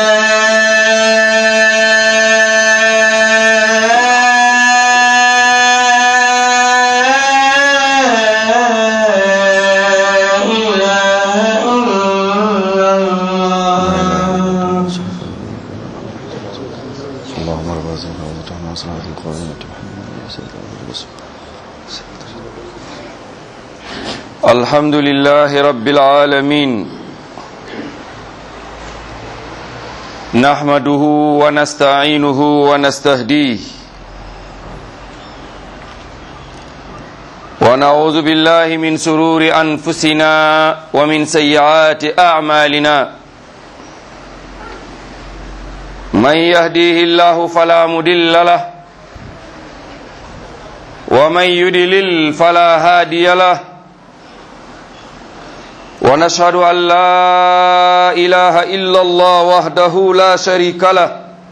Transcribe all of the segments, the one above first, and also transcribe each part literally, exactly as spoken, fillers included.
الحمد لله رب العالمين نحمده ونستعينه ونستهديه ونعوذ بالله من شرور أنفسنا ومن سيئات أعمالنا من يهديه الله فلا مضل له ومن يضلل فلا هادي له ونشهد أن لا إله إلا الله وحده لا شريك له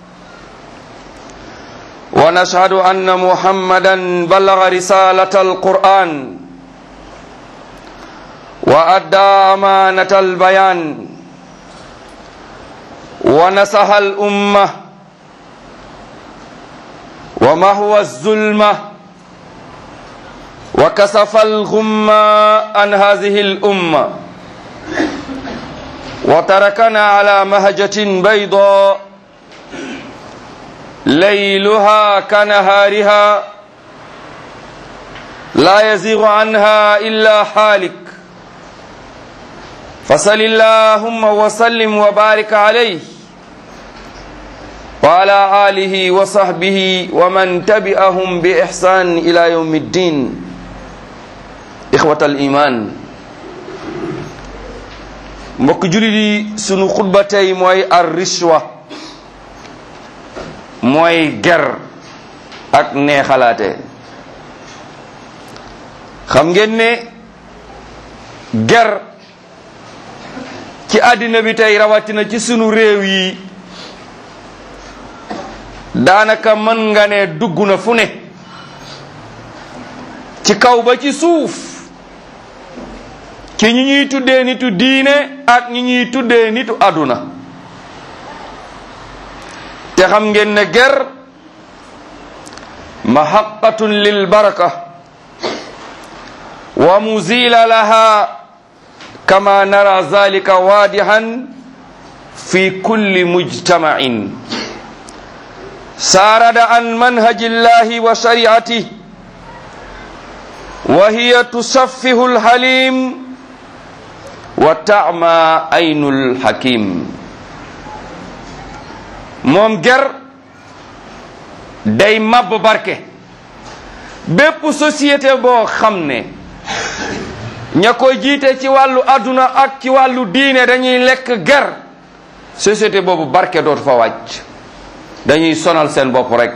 ونشهد أن محمدا بلغ رسالة القرآن وأدى أمانة البيان ونصح الأمة ومحو الظلمة وكشف الغمة عن هذه الأمة وتركنا على مهجة بيضاء ليلها كنهارها لا يزيغ عنها إلا حالك فصل اللهم وسلم وبارك عليه وعلى آله وصحبه ومن تبعهم بإحسان إلى يوم الدين إخوة الإيمان mbokk jullit yi sunu xutba tey mooy ar rishwa mooy ger ak neexalaate xam ngeen ne ger ci àddina bi tey rawatina ci sunu réew yi daanaka mën nga ne dugg na fu ne ci kaw ba ci suuf ci ñi ñuy tuddee nitu diine ak ñi ñuy tuddee nitu àdduna te xam ngeen ne ger mahaqqatun lil baraka wa muzila laha kama nara zalika wadihan fi kulli mujtama'in sarada an manhajillahi wa shari'atihi wa hiya tusaffihu al-halim wa ta'ma aynul hakim moom ger day màbb barke bépp société boo xam ne ña koy jiite ci wàllu adduna ak ci wàllu diine dañuy lekk ger société boobu barke dootu fa wàcc dañuy sonal seen bopp rek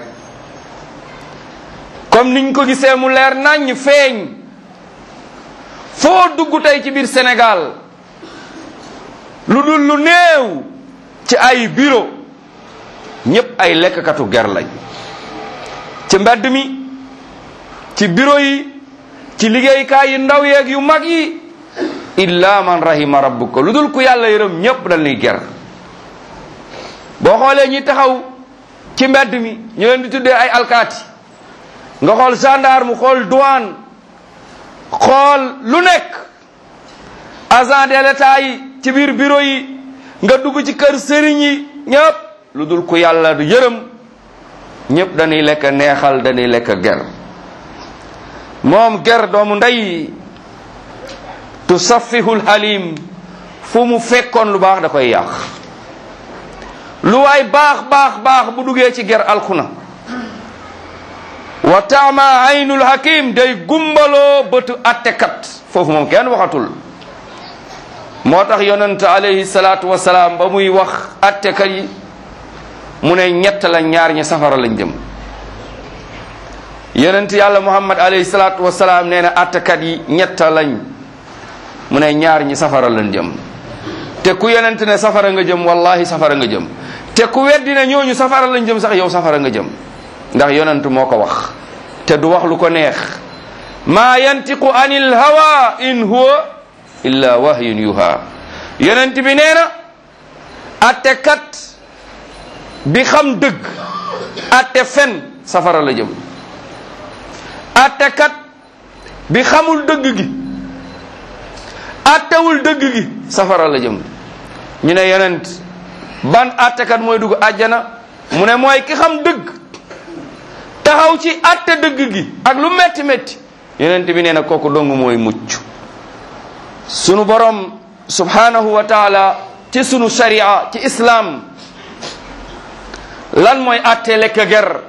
comme niñ ko gisee mu leer nañ feeñ foo dugg tey ci biir Sénégal lu dul lu néew ci ay bureau ñépp ay lekkkatu ger lañ ci mbedd mi ci bureau yi ci liggéeykaay yu ndaw yeeg yu mag yi illa man rahima rabbuka lu dul ku yàlla yërëm ñépp dañuy ger boo xoolee ñi taxaw ci mbedd mi ñu leen di tuddee ay alkaati nga xool gendarme xool douane xool lu nekk agent de l'état yi ci biir bureau yi nga dugg ci kër sëriñ yi ñëpp lu dul ku yàlla du yërëm ñëpp dañuy lekk neexal dañuy lekk ger moom ger doomu ndey tusaffihul halim fu mu fekkoon lu baax da koy yàq lu waay baax baax baax bu duggee ci ger alxuna wa taama aynul hakim day gumbaloo bëtu attekat foofu moom kenn waxatul moo tax yonent alayhi salaatu wasalaam ba muy wax attekat yi mu ne ñett la ñaar ñi safara lañ jëm yonent yàlla muhammad alayhi salaatu wasalaam nee na attekat yi ñett lañ mu ne ñaar ñi safara lañ jëm te ku yonent ne safara nga jëm wallahi safara nga jëm te ku weddi ne ñooñu safara lañ jëm sax yow safara nga jëm ndax yonent moo ko wax te du wax lu ko neex maa yantiqu anil hawa in huwa illa wahyun yuha yonent bi nee na attekat bi xam dëgg atte fen safara la jëm attekat bi xamul dëgg gi attewul dëgg gi safara la jëm ñu ne yonent ban attekat mooy dugg àjjana mu ne mooy ki xam dëgg taxaw ci atte dëgg gi ak lu metti metti yonent bi nee na kooku dong mooy mucc sunu borom subhanahu wa taala ci sunu sharia ci islam lan mooy atte lekk ger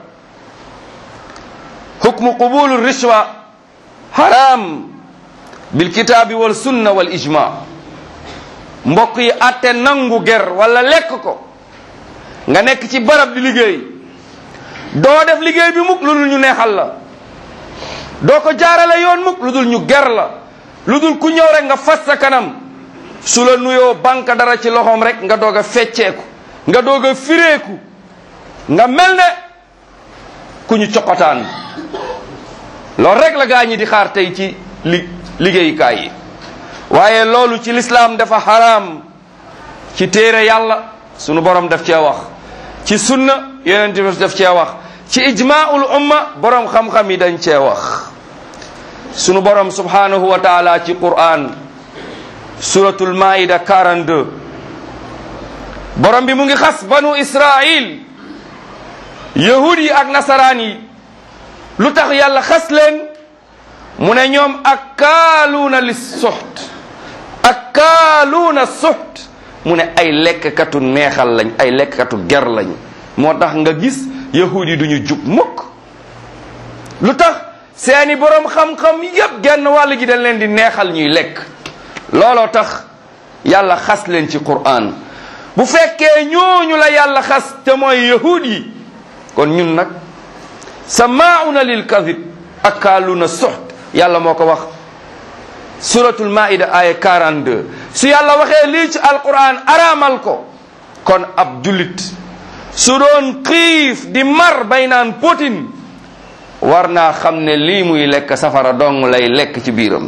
hukmu qubulu rishwa haram bil kitaabi wal sunna wal ijma mbokk yi atte nangu ger wala lekk ko nga nekk ci barab di liggéey doo def liggéey bi mukk lu dul ñu neexal la doo ko jaarale yoon mukk lu dul ñu ger la lu dul ku ñëw rek nga fas sa kanam su la nuyoo banque dara ci loxoom rek nga doog a fecceeku nga doog a fireeku nga mel ne ku ñu coqotaan loolu rek la gaa ñi di xaar tey ci li liggéeyukaay yi waaye loolu ci lislaam dafa xaraam ci téere yàlla sunu borom daf cee wax ci sunna yonent bi daf cee wax ci ijmaul umma borom xam-xam yi dañ cee wax sunu borom subhanahu wa taala ci Qur'an suratul maida quarante-deux borom bi mu ngi xas banu Israil yahud yi ak nasaraan yi lu tax yàlla xas leen mu ne ñoom akkaaluuna li suxt akkaaluuna suxt mu ne ay lekkkatu neexal lañ ay lekkkatu ger lañ moo tax nga gis yahud yi duñu jub mukk lu tax seeni boroom xam-xam yépp genn wàll gi dañ leen di neexal ñuy lekk looloo tax yàlla xas leen ci Qur'an bu fekkee ñooñu la yàlla xas te mooy yahud yi kon ñun nag samaa'una lil kadhib akkaaluuna suxt yàlla moo ko wax suratul maida aya quarante-deux su yàlla waxee lii ci alquran araamal ko kon ab jullit su doon xiif di mar bay naan potin war naa xam ne lii muy lekk safara dong lay lekk ci biiram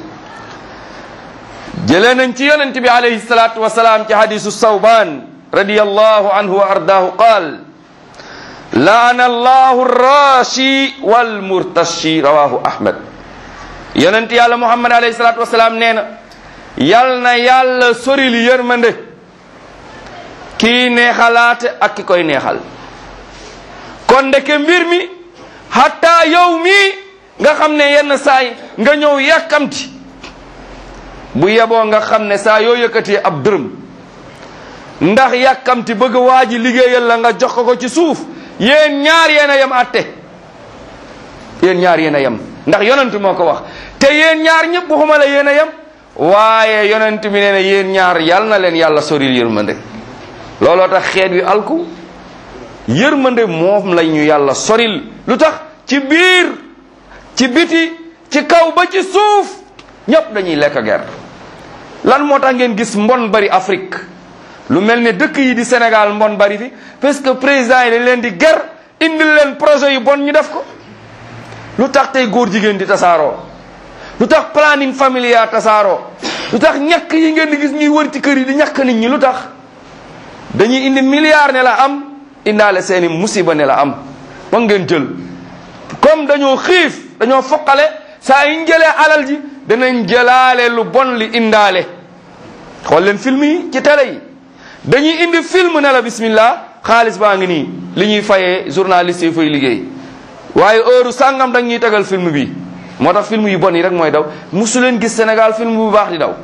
jëlee nañ ci yonent bi alayhi salatu wasalaam ci hadisu sawban radiyallahu anhu wa ardaahu qaal laana allahu rashi wal murtashi rawahu ahmad yonent yàlla muhammad alayhi salatu wasalaam nee na yal na yàlla soril yërmande kii neexalaate ak ki koy neexal kon ndeke mbir mi hatta yow mii nga xam ne yenn saay nga ñëw yàkkamti bu yeboo nga xam ne saa yoo yëkkatee ab dërëm ndax yàkkamti bëgg waa ji liggéeyal la nga jox ko ko ci suuf yéen ñaar yéen a yem atte yéen ñaar yéen a yem ndax yonent moo ko wax te yéen ñaar ñëpp waxuma la yéen a yem waaye yonent bi nee na yéen ñaar yal na leen yàlla soril yërmande looloo tax xeet wi alku yërmande moom la ñu yàlla soril lu tax ci biir ci biti ci kaw ba ci suuf ñëpp dañuy lekk ger lan moo tax ngeen gis mbon bari Afrique lu mel ne dëkk yi di Sénégal mbon bari fi parce que président yi dañ leen di ger indil leen projet yu bon ñu def ko lu tax tey góor jigéen di tasaaroo lu tax planning familial tasaaroo lu tax ñàkk yi ngeen di gis ñuy wër ci kër yi di ñàkk nit ñi lu tax dañuy indi milliard ne la am indaale seeni musiba ne la am ba ngeen jël comme dañoo xiif dañoo foqale saa yi ñu jëlee alal ji danañ jëlaale lu bon li indaale xool leen film yi ci télé yi dañuy indi film ne la bismillah xaalis baa ngi nii li ñuy fayee journaliste yi fay liggéey waaye heure sàngam dañ ñuy tegal film bi moo tax film yu bon yi rek mooy daw musu leen gis Sénégal film bu baax di daw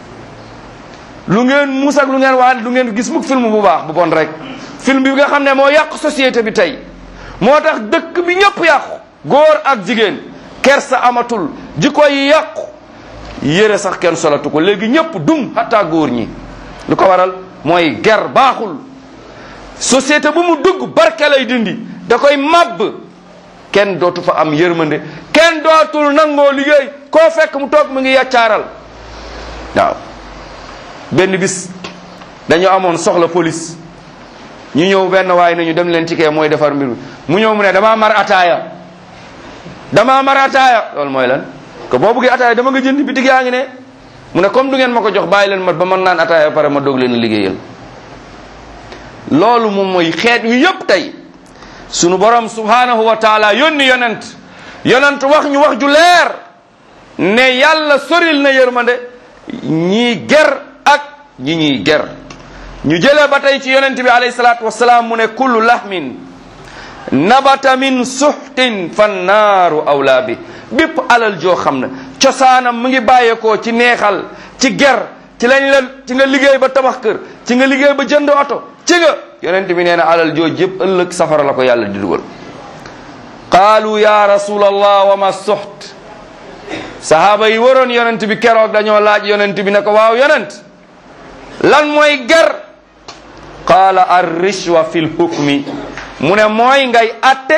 lu ngeen mus ak lu ngeen wax lu ngeen gis mukk film bu baax bu bon rek film bi nga xam ne moo yàqu société bi tey moo tax dëkk bi ñëpp yàqu góor ak jigéen kersa amatul jikko yi yàqu yére sax kenn solatu ko léegi ñëpp dum hatta góor ñi lu ko waral mooy ger baaxul société bu mu dugg barke lay dindi da koy màbb kenn dootu fa am yërmande kenn dootul nangoo liggéey koo fekk mu toog mu ngi yaccaaral waaw benn bis dañu amoon soxla police ñu ñëw benn waaye nañu dem leen ci kee mooy defar mbir mu ñëw mu ne damaa mar ataaya damaa mar ataaya loolu mooy lan ko boo bëggee ataaya dama nga jënd bitig yaa ngi ne mu ne comme du ngeen ma ko jox bàyyi leen ma ba man naan ataaya pare ma doog leen liggéeyal loolu moom mooy xeet wi yépp tey sunu borom subhanahu wa taala yónni yonent yonent wax ñu wax ju leer ne yàlla soril na yërmande ñii ger ak ñi ñuy ger ñu jëlee ba tey ci yonent bi alayhi salaatu wasalaam mu ne kullu lahmin nabata min suxtin fannaaru awlaa bi bépp alal joo xam ne cosaanam mu ngi bàyyeekoo ci neexal ci ger ci lañ la ci nga liggéey ba tabax kër ci nga liggéey ba jënd oto ci nga yonent bi nee na alal jooj yëpp ëllëg safara la ko yàlla di dugal qaalu ya rasulallah wa ma suxt sahaaba yi waroon yonent bi keroog dañoo laaj yonent bi ne ko waaw yonent lan mooy ger qaala ar rishwa fi l hukmi mu ne mooy ngay atte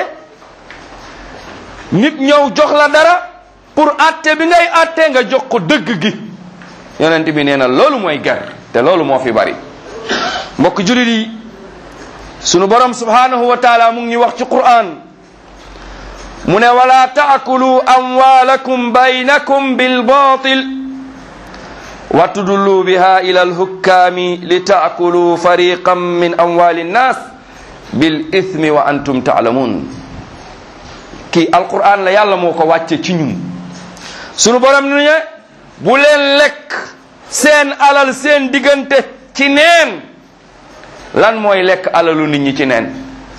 nit ñëw jox la dara pour atte bi ngay atte nga jox ko dëgg gi yonent bi nee na loolu mooy ger te loolu moo fi bari mbokk julit yi sunu borom subhanahu wa taala mu ngi ñu wax ci Qur'an mu ne wala taakulu amwalakum baynakum bil batil wa tudullu biha ila al hukkami li taakulu fariqan min amwali nnas bil ithmi wa antum taalamun kii alquran la yàlla moo ko wàcce ci ñun sunu borom nu ne bu leen lekk seen alal seen diggante ci neen lan mooy lekk alalu nit ñi ci neen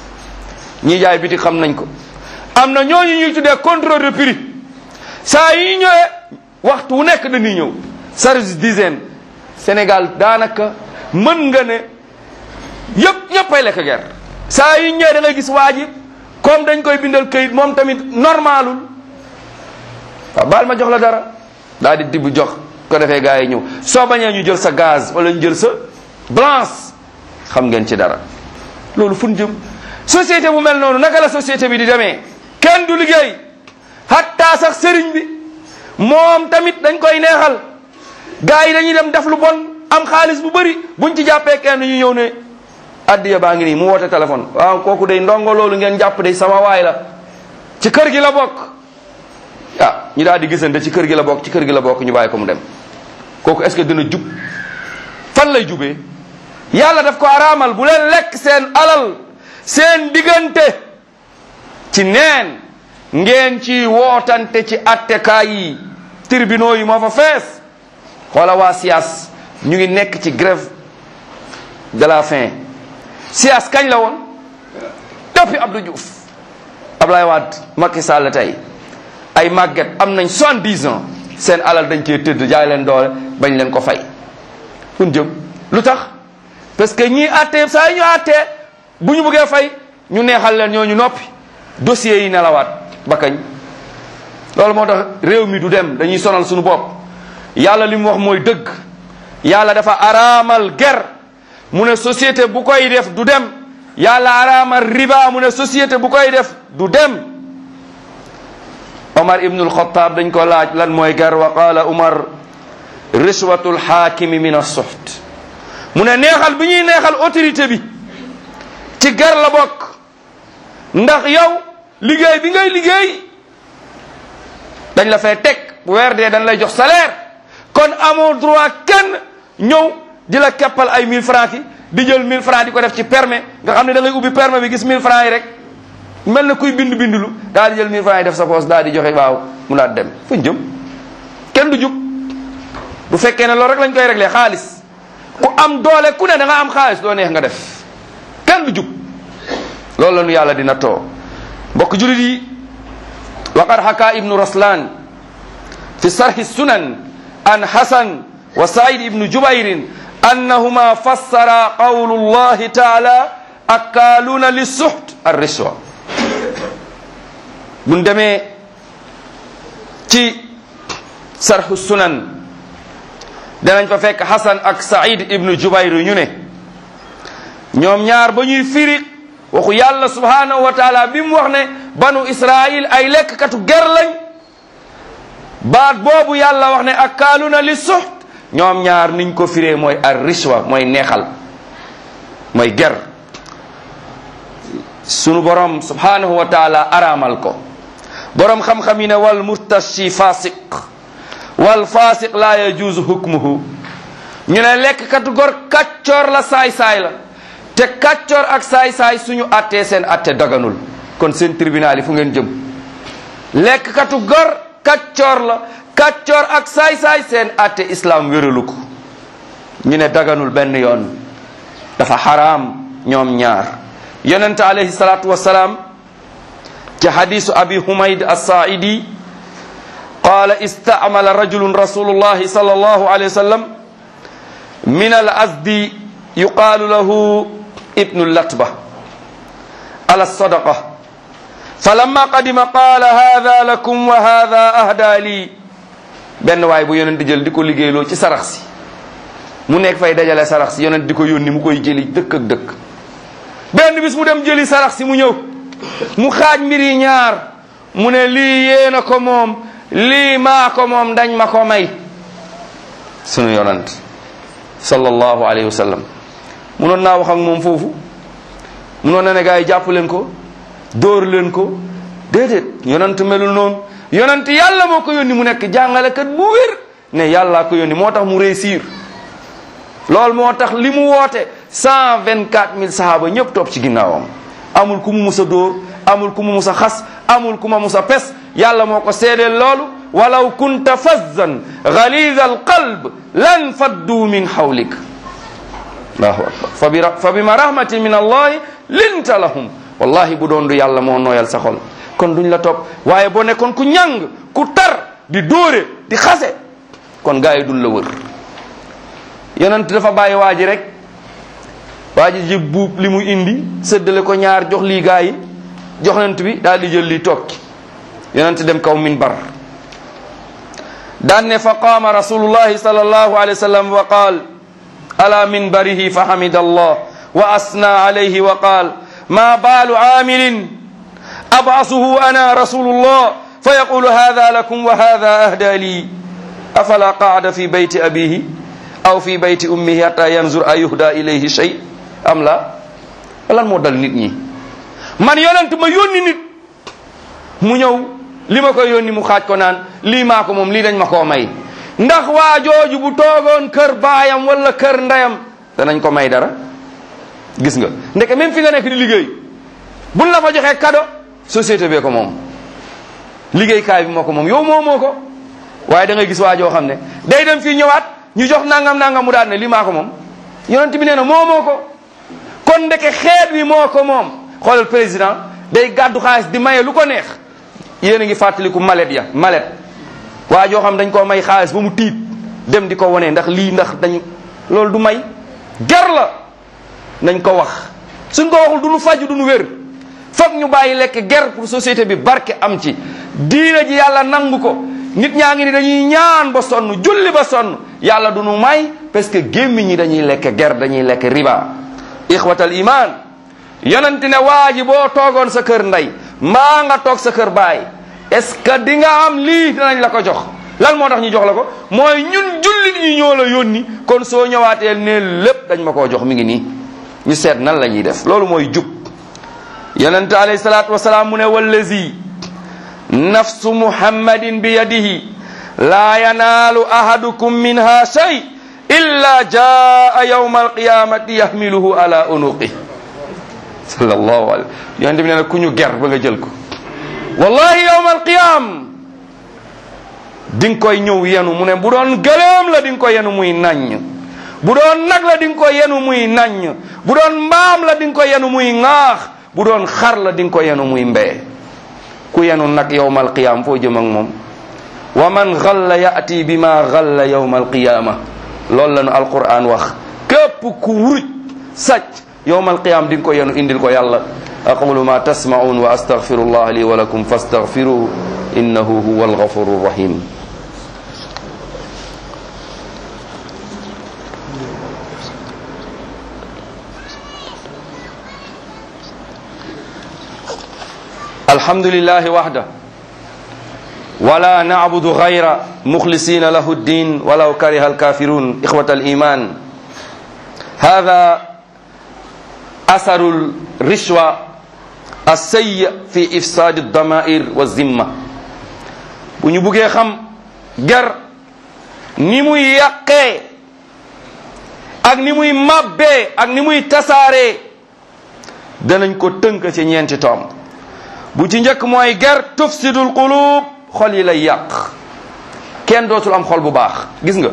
ñi jaay biti xam nañ ko am na ñooñu ñuy tuddee contrôle de prix saa yi ñëwee waxtu wu nekk dañuy ñëw service d'hygiène Sénégal daanaka mën nga ne yëpp ñëppay lekk ger saa yi ñëwee da ngay gis waa ji comme dañ koy bindal këyit moom tamit normalul waaw baal ma jox la dara daal di dibb jox ko defee gars yi ñëw soo bañee ñu jël sa gaz wala ñu jël sa blanche xam ngeen ci dara loolu fu ñu jëm société bu mel noonu naka la société bi di demee kenn du liggéey hatta sax sëriñ bi moom tamit dañ koy neexal gars yi dañuy dem def lu bon am xaalis bu bëri buñ ci jàppee kenn ñu ñëw ne addiya baa ngi nii mu woote téléphone waaw kooku day ndongo loolu ngeen jàpp day sama waay la ci kër gi la bokk ah ñu daal di gisante ci kër gi la bokk ci kër gi la bokk ñu bàyyi ko mu dem kooku est-ce que dina jub fan lay jubee yàlla daf ko araamal bu leen lekk seen alal seen diggante ci neen ngeen ci wootante ci attekaay yi tribunaux yi moo fa fees xoola waa siyaas ñu ngi nekk ci grève de la faim siyaas kañ la woon depuis Abdou Diouf Ablaye Wade Macky Sall tey ay màgget am nañ soixante-dix ans seen alal dañ cee tëdd jaay leen doole bañ leen ko fay fun jëm lu tax parce que ñii àttee saa yi ñu àttee bu ñu bëggee fay ñu neexal leen ñooñu noppi dossiers yi nelawaat ba kañ loolu moo tax réew mi du dem dañuy sonal suñu bopp yàlla li mu wax mooy dëgg yàlla dafa araamal ger mu ne société bu koy def du dem yàlla araamal riba mu ne société bu koy def du dem Omar ibnul Xattaab dañ ko laaj lan mooy ger wa qaala Omar rishwatul xaakimi min as-suxt mu ne neexal bi ñuy neexal autorité bi ci ger la bokk ndax yow liggéey bi ngay liggéey dañ la fay teg bu weer dee dañ lay jox salaire kon amoo droit kenn ñëw di la keppal ay mille francs yi di jël mille francs di ko def ci permis nga xam ne da ngay ubbi permis bi gis mille francs yi rek mel na kuy bind bindulu daal di jël mille francs yi def sa poche daal di joxe waaw mu daal dem fuñ jëm kenn du jub bu fekkee ne loolu rek lañ koy réglé xaalis ku am doole ku ne da nga am xaalis doo neex nga def kenn du jub loolu la nu yàlla dina too mbokk julit yi waqad haka ibnu raslan fi sarhi sunan an hasan wa said ibnu jubayrin annahuma fassara qawlu llahi taala akaaluna lissuht ar-rishwa buñ demee ci sarhu sunan danañ fa fekk hasan ak said ibnu jubayr ñu ne ñoom ñaar ba ñuy firi waxu yàlla subhanahu wa taala bi mu wax ne banu israil ay lekkkatu ger lañ baat boobu yàlla wax ne akaaluna li suxt ñoom ñaar niñ ko firee mooy ar rishwa mooy neexal mooy ger sunu borom subhanahu wa taala araamal ko borom xam-xam yi ne wal murtashi fasiq wal fasiq la yajuzu hukmuhu ñu ne lekkkatu gor kàccoor la saay-saay la te kàccoor ak saay-saay suñu attee seen atte daganul kon seen tribunal yi fu ngeen jëm lekk katu gor kàccoor la kàccoor ak saay-saay seen atte islam wéralu ko ñu ne daganul benn yoon dafa xaraam ñoom ñaar yonente alayhi salatu wasalaam ci hadisu abi humayd as-sa'idi qala istamala rajulun rasulullahi sallallahu alayhi wa sallam min al azdi yuqalu lahu ibnu latba ala sadaqa falamma qadima qala hadha lakum wa hadha ahda li benn waay bu yonent jël di ko liggéeyloo ci sarax si mu nekk fay dajale sarax si yonent di ko yónni mu koy jëli dëkk ak dëkk benn bis mu dem jëli sarax si mu ñëw mu xaaj mbir yi ñaar mu ne lii yéena ko moom lii maa ko moom dañ ma ko may sunu yonent sallallahu alayhi wa sallam munoon naa wax ak moom foofu munoon na ne gaa yi jàpp leen ko dóor leen ko déedéet yonent melul noonu yonent yàlla moo ko yónni mu nekk jàngalekat bu wér ne yàllaa ko yónni moo tax mu réussir loolu moo tax li mu woote cent vingt quatre mille sahaaba ñëpp topp ci ginnaawam amul ku mu mus a dóor amul ku mu mus a xas amul ku ma mus a pes yàlla moo ko seedeel loolu walaw kunta fazzan ghalidha alqalb lan faddu min hawlik allahu akbar fa bima rahmatin min allahi linta lahum wallahi bu doon du yàlla moo nooyal sa xol kon duñ la topp waaye boo nekkoon ku ñàng ku tar di dóore di xase kon gaa yi duñ la wër yonent dafa bàyyi waa ji rek waa ji ji buub li mu indi séddale ko ñaar jox lii gaa yi jox yonent bi daal di jël lii tokki yonent dem kaw minbar daan ne fa qaama rasulullahi sallallahu alayhi wa sallam wa qaal ala minbarihi fa hamida allah wa asna alayhi wa qaal ma baalu aamilin ab'asuhu ana rasulullah fa yaqulu hadha lakum wa hadha ahda li afala qaada fi bayti abihi aw fi bayti ummihi hatta yanzur ayuhda ilayhi shay am la lan moo dal nit ñi man yonent ma yónni nit mu ñëw li ma koy yónni mu xaaj ko naan lii maa ko moom lii dañ ma koo may ndax waa jooju bu toogoon kër baayam wala kër ndeyam danañ ko may dara gis nga ndeke même fi nga nekk di liggéey buñ la fa joxee cadeau société bee ko moom liggéeykaay bi moo ko moom yow moo moo ko waaye da ngay gis waa joo xam ne day dem fii ñëwaat ñu jox nangam nangam mu daan ne lii maa ko moom yonent bi nee na moo moo ko kon ndeke xeet bi moo ko moom xoolal président day gàddu xaalis di maye lu ko neex yéen a ngi fàttaliku malet ya malet waa joo xam dañ koo may xaalis ba mu tiit dem di ko wane ndax lii ndax dañ loolu du may ger la nañ ko wax suñ ko waxul du nu faju du nu wér foog ñu bàyyi lekk ger pour société bi barke am ci diina ji yàlla nangu ko nit ñaa ngi ni dañuy ñaan ba sonn julli ba sonn yàlla du nu may parce que gémmiñ ñi dañuy lekk ger dañuy lekk riba ixwatal iman yonent ne waa ji boo toogoon sa kër ndey mbaa nga toog sa kër baay est-ce que di nga am lii dinañ la ko jox lan moo tax ñu jox la ko mooy ñun jullit ñi ñoo la yónni kon soo ñëwaatee ne lépp dañ ma koo jox mi ngi nii ñu seet nan la ñuy def loolu mooy jub yonente alayhi salaatu wasalaam mu ne wallazi nafsu muhammadin bi yadihi laa yanaalu ahadukum minha shay illa jaa yawma alqiyamati yahmiluhu ala unuqi sallallahu alayhi yonente bi nee na ku ñu ger ba nga jël ko wallahi yawma alqiyam di nga koy ñëw yenu mu ne bu doon gëléem la di nga ko yenu muy naññ bu doon nag la di nga ko yenu muy naññ bu doon mbaam la di nga ko yenu muy ŋaax bu doon xar la di nga ko yenu muy mbee ku yenu nag yawma alqiyam foo jëm ak moom wa man ghalla ya'ti bima ghalla yawma alqiyama loolu la nu alquran wax képp ku wuruj sàcc yawma alqiyam di nga ko yenu indil ko yàlla aqulu ma tasma'un wa astaghfirullah li wa lakum fastaghfiruhu innahu huwal ghafurur rahim alhamdulillahi wahda wala na'budu ghayra mukhlisina lahu ad-din walaw kariha al-kafirun ikhwata al-iman hadha atharu al-rishwa as-sayyi fi ifsad ad-dama'ir wa zimma bu ñu buggee xam ger ni muy yàqee ak ni muy mabbee ak ni muy tasaaree danañ ko tënk ci ñeenti tomb. bu ci njëkk mooy ger tufsidul qulub, xol yi lay yàq, kenn dootul am xol bu baax. gis nga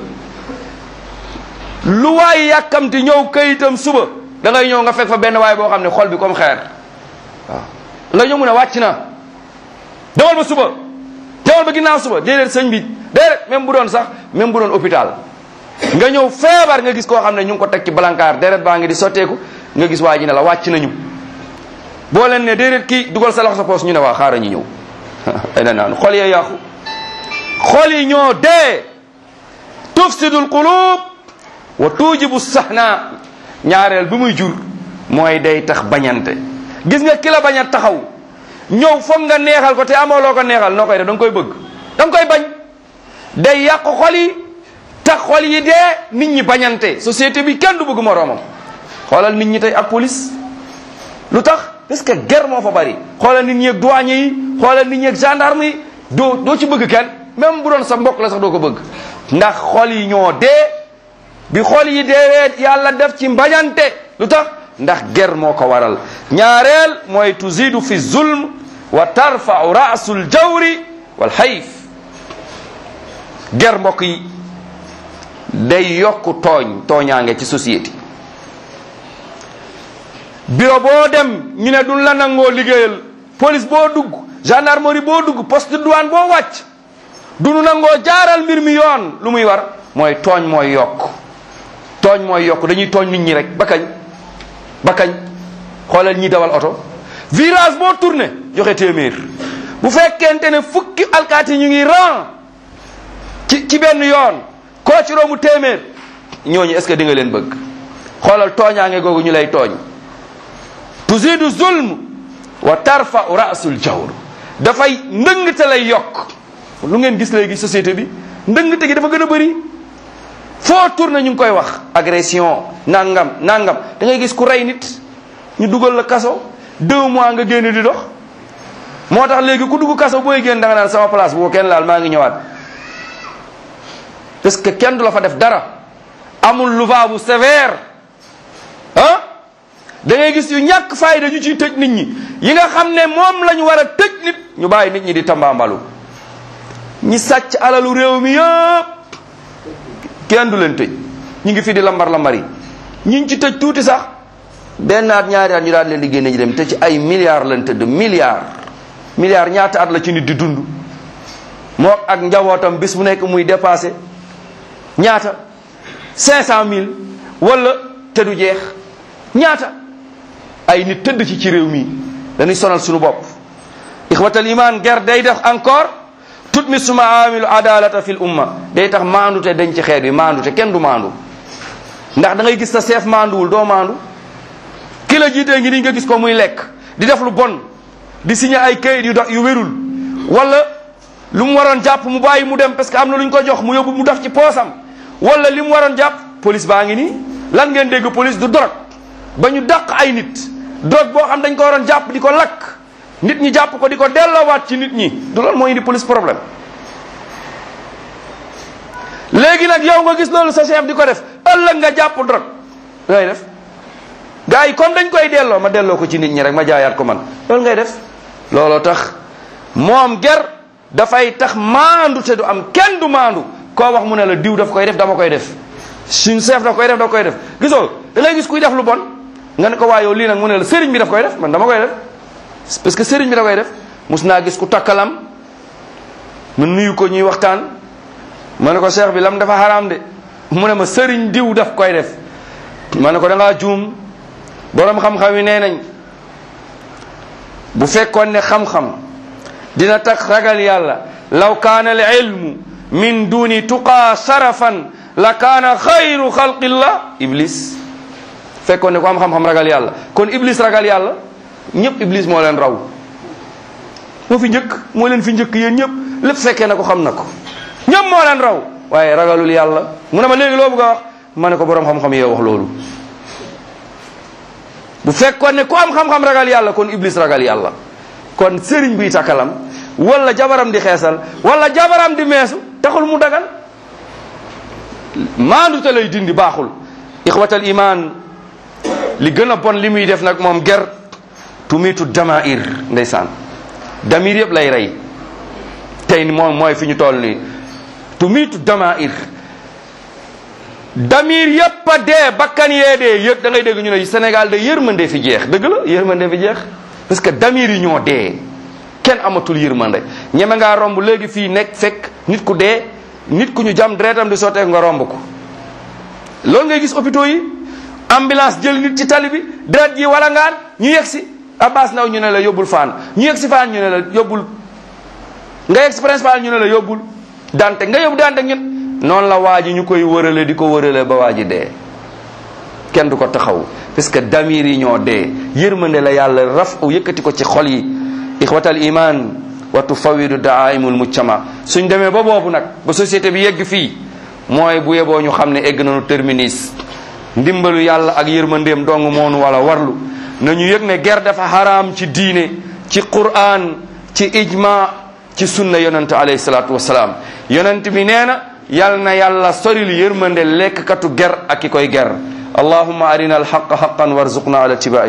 lu waay yàkkamti ñëw kayitam suba da ngay ñëw nga fekk fa benn waay boo xam ne xol bi comme xeer waaw nga ñëw mu ne wàcc na demal ba suba demal ba ginnaaw suba déedéet sëñ bi déedéet même bu doon sax même bu doon hôpital nga ñëw feebar nga gis koo xam ne ñu ngi ko teg ci balankaar déedéet baa ngi di sotteeku nga gis waa ji ne la wàcc nañu boo leen ne déedéet kii dugal sa loxo sa poos ñu ne waa xaaral ñu ñëw ay na naan xol yee yàqu xol yi ñoo dee tufsidul qulub wa tujibu sahna ñaareel bi muy jur mooy day tax bañante. gis nga ki la bañ a taxaw ñëw foog nga neexal ko te amoo loo ko neexal noo koy def da nga koy bëgg da nga koy bañ. day yàq xol yi tax xol yi dee nit ñi bañante société bi kenn du bëgg moroomam. xoolal nit ñi tey ak police lu tax parce que guerre moo fa bari. xoolal nit ñi ak douane yi xoolal nit ñi ak gendarme yi doo doo ci bëgg kenn même bu doon sa mbokk la sax doo ko bëgg ndax xol yi ñoo dee. bi xol yi deewee yàlla def ci mbañante lu tax ndax ger moo ko waral. ñaareel mooy tuzidu fi zulm wa tarfau rasul jawri wal xayf. ger mbokk yi day yokk tooñ tooñaange ci société. bureau boo dem ñu ne duñ la nangoo liggéeyal, police boo dugg, gendarmerie boo dugg, poste de douane boo wàcc duñu nangoo jaaral mbir mi yoon. lu muy war mooy tooñ mooy yokk. tooñ mooy yokk dañuy tooñ nit ñi rek ba kañ ba kañ xoolal ñi dawal oto virage boo tourné joxe téeméer. bu fekkente ne fukki alkaati ñu ngi ran ci ci benn yoon koo ci rombu téeméer ñooñu est-ce que di nga leen bëgg. xoolal tooñaange googu ñu lay tooñ. tuzidu zulm wa tarfa rasul jawr, dafay ndëngte lay yokk. lu ngeen gis léegi société bi ndëngte gi dafa gën a bëri. foo tourné ñu ngi koy wax agression nangam nangam da ngay gis ku rey nit ñu dugal la kaso deux mois nga génn di dox. moo tax léegi ku dugg kaso booy génn da nga naan sama place boo kenn laal maa ngi ñëwaat parce que kenn du la fa def dara. amul loi bu sévère ah da ngay gis yu ñàkk fayda ñu ciy tëj nit ñi yi nga xam ne moom la ñu war a tëj nit ñu bàyyi nit ñi di tambaambalu. ñi sàcc alalu réew mi yëpp kenn du leen tëj ñu ngi fi di lambar lambari ñi ngi ci tëj tuuti sax benn at ñaari at ñu daal leen di génne ñu dem te ci ay milliards lañ tëdd. milliards milliards ñaata at la ci nit di dund moo ak njabootam bis bu nekk muy dépassé ñaata cinq cent mille wala te du jeex ñaata ay nit tëdd ci ci réew mi dañuy sonal suñu bopp. ixwatal iman ger day def encore tut mi suma amilu adalata fil umma, day tax maandute dañ ci xeet bi. maandute kenn du maandu ndax da ngay gis sa chef maanduwul doo maandu. ki la jiitee ngi ni nga gis ko muy lekk di def lu bon di signé ay kayit yu do yu wérul wala lu mu waroon jàpp mu bàyyi mu dem parce que am na lu ñu ko jox mu yóbbu mu def ci poosam wala li mu waroon jàpp police baa ngi nii. lan ngeen dégg police du drogue ba ñu dàq ay nit drogue boo xam dañ ko waroon jàpp di ko lakk nit ñi jàpp ko di ko delloowaat ci nit ñi du loolu moo indi police problème. léegi nag yow nga gis loolu sa chef di ko def ëllëg nga jàpp drogue ngay def gars yi comme dañ koy delloo ma delloo ko ci nit ñi rek ma jaayaat ko man loolu ngay def. looloo tax moom ger dafay tax maandu te du am kenn du maandu. koo wax mu ne la diw daf koy def dama koy def suñ chef daf koy def daf koy def gisoo da ngay gis kuy def lu bon nga ne ko waa yow lii nag mu ne la sëriñ bi daf koy def man dama koy def parce que sëriñ bi da koy def. mus naa gis ku takkalam mu nuyu ko ñuy waxtaan ma ne ko cheikh bi lam dafa xaraam de mu ne ma sëriñ diw daf koy def ma ne ko da ngaa juum borom xam-xam yi nee nañ bu fekkoon ne xam-xam dina tax ragal yàlla law kaana al ilmu min duni tuqaa sarafan la kaana xayru xalqillah iblis. fekkoon ne ko am xam-xam ragal yàlla kon iblis ragal yàlla ñëpp iblis moo leen raw moo fi njëkk moo leen fi njëkk yéen ñëpp lépp fekkee na ko xam na ko ñëpp moo leen raw waaye ragalul yàlla. mu ne ma léegi loo bëgg a wax ma ne ko borom xam-xam yee wax loolu. bu fekkoon ne ku am xam-xam ragal yàlla kon iblis ragal yàlla kon sëriñ buy takkalam wala jabaram di xeesal wala jabaram di meesu taxul mu dagan. maandu te lay dindi baaxul. ixwatal iman li gën a bon li muy def nag moom ger tumitu damair ndeysaan damir yëpp lay rey tey moom mooy fi ñu toll nii tumitu damair damir yëpp a dee bakkan yee dee yëpp da ngay dégg ñu ne Sénégal de yërmande fi jeex dëgg la yërmande fi jeex parce que damir yi ñoo dee kenn amatul yërmande ñeme ngaa romb léegi fii nekk fekk nit ku dee nit ku ñu jam deretam di sotteeku nga romb ko loolu ngay gis hôpitaux yi ambulance jël nit ci tali bi deret ji wala ngaan ñu yegg si Abbas Ndaw ñu ne la yóbbul Fann ñu yegg si Fann ñu ne la yóbbul nga yegg si principal ñu ne la yóbbul Dantec nga yóbbu Dantec ñun noonu la waa ji ñu koy wërale di ko wërale ba waa ji dee kenn du ko taxaw parce que damir yi ñoo dee yërmande la yàlla raf u yëkkati ko ci xol yi ixwatal iman wa tufawidu daaimul mujtama suñ demee ba boobu nag ba société bi yegg fii mooy bu yeboo ñu xam ne egg nañu terminus ndimbalu yàlla ak yërmandeem dong moonu wala warlu nañu yëg ne ger dafa haram ci diine ci Qur'an ci ijma ci sunna yonent alayhi salaatu wasalaam yonent bi nee na yal na yàlla soril yërmande lekkkatu ger ak ki koy ger allahumma arina alhaqa haqqan warzuqna ala tibai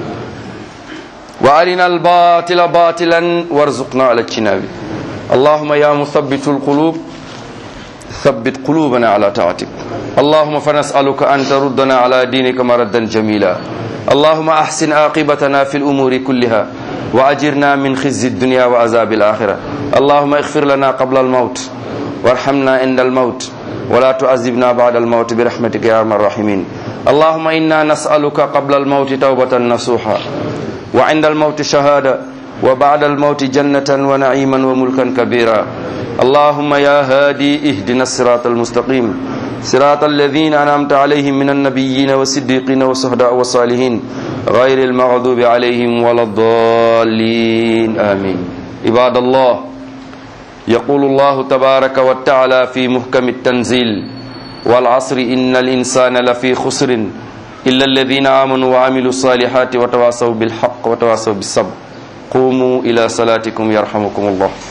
wa arina albatila batilan warzuqna ala ijtinabi allahumma ya muthabbitu alqulub thabbit qulubana ala taatik allahumma fanas'aluka an taruddana ala dinika maraddan jamila اللهم أحسن عاقبتنا في الأمور كلها وأجرنا من خزي الدنيا وعذاب الآخرة اللهم اغفر لنا قبل الموت وارحمنا عند الموت ولا تعذبنا بعد الموت برحمتك يا أرحم الراحمين اللهم إنا نسألك قبل الموت توبة نصوحا وعند الموت شهادة وبعد الموت جنة ونعيما وملكا كبيرا اللهم يا هادي اهدنا الصراط المستقيم صراط الذين أنعمت عليهم من النبيين والصديقين والشهداء والصالحين غير المغضوب عليهم ولا الضالين آمين عباد الله يقول الله تبارك وتعالى في محكم التنزيل والعصر إن الإنسان لفي خسر إلا الذين آمنوا وعملوا الصالحات وتواصوا بالحق وتواصوا بالصبر قوموا إلى صلاتكم يرحمكم الله